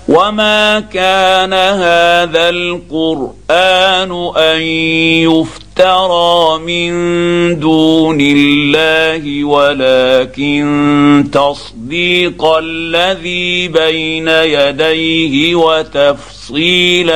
وما كان هذا القرآن أن يفترى من دون الله ولكن تصديق الذي بين يديه وتفصيل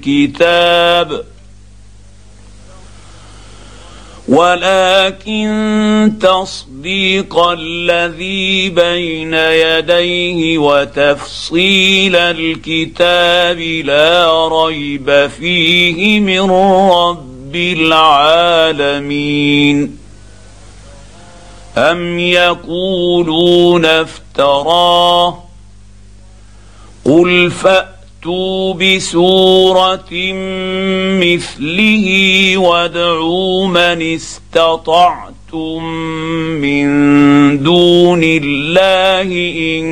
الكتاب لا ريب فيه من رب العالمين. أم يقولون افتراه قل فأتوا بسورة مثله وادعوا من استطعتم من دون الله إن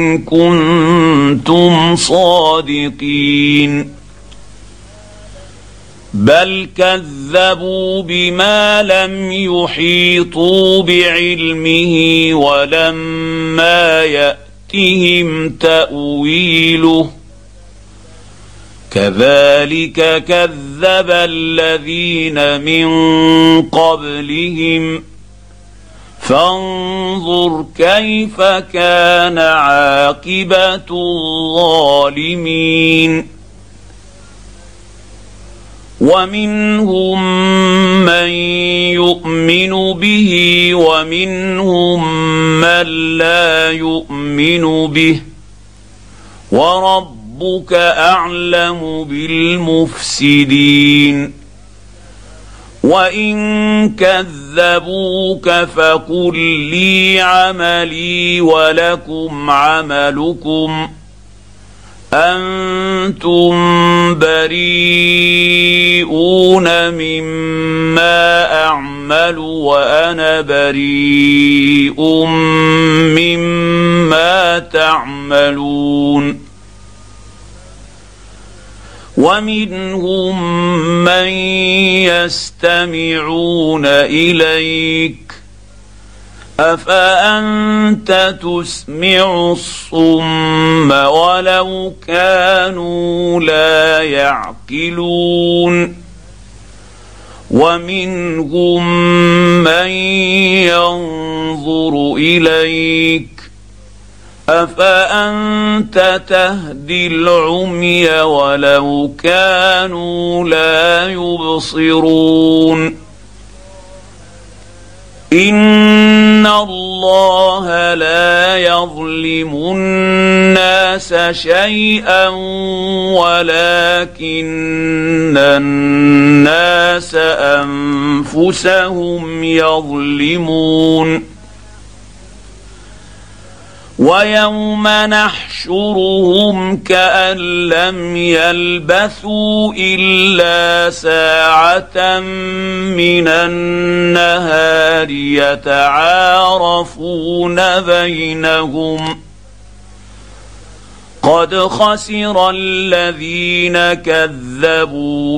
كنتم صادقين. بل كذبوا بما لم يحيطوا بعلمه ولما يأتهم تأويله كذلك كذب الذين من قبلهم فانظر كيف كان عاقبة الظالمين. ومنهم من يؤمن به ومنهم من لا يؤمن به وربك أعلم بالمفسدين. وإن كذبوك فقل لي عملي ولكم عملكم أنتم بريئون مما أعمل وأنا بريء مما تعملون. ومنهم من يستمعون إليك أفأنت تسمع الصم ولو كانوا لا يعقلون. ومنهم من ينظر إليك أفأنت تهدي العمي ولو كانوا لا يبصرون. إن الله لا يظلم الناس شيئا ولكن الناس أنفسهم يظلمون. ويوم نحشرهم كأن لم يلبثوا إلا ساعة من النهار يتعارفون بينهم قد خسر الذين كذبوا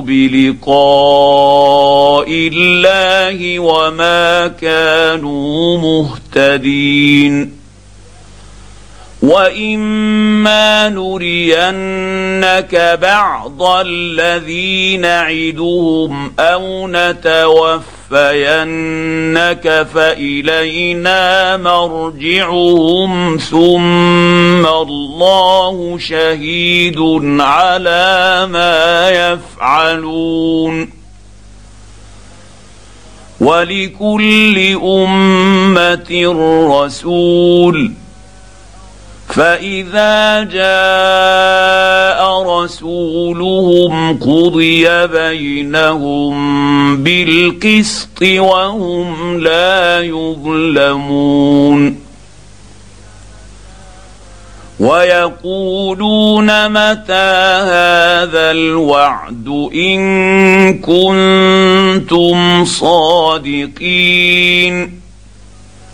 بلقاء الله وما كانوا مهتدين. وإما نرينك بعض الذي نعدهم أو نتوفينك فإلينا مرجعهم ثم الله شهيد على ما يفعلون. ولكل أمة رسول فإذا جاء رسولهم قضي بينهم بالقسط وهم لا يظلمون. ويقولون متى هذا الوعد إن كنتم صادقين.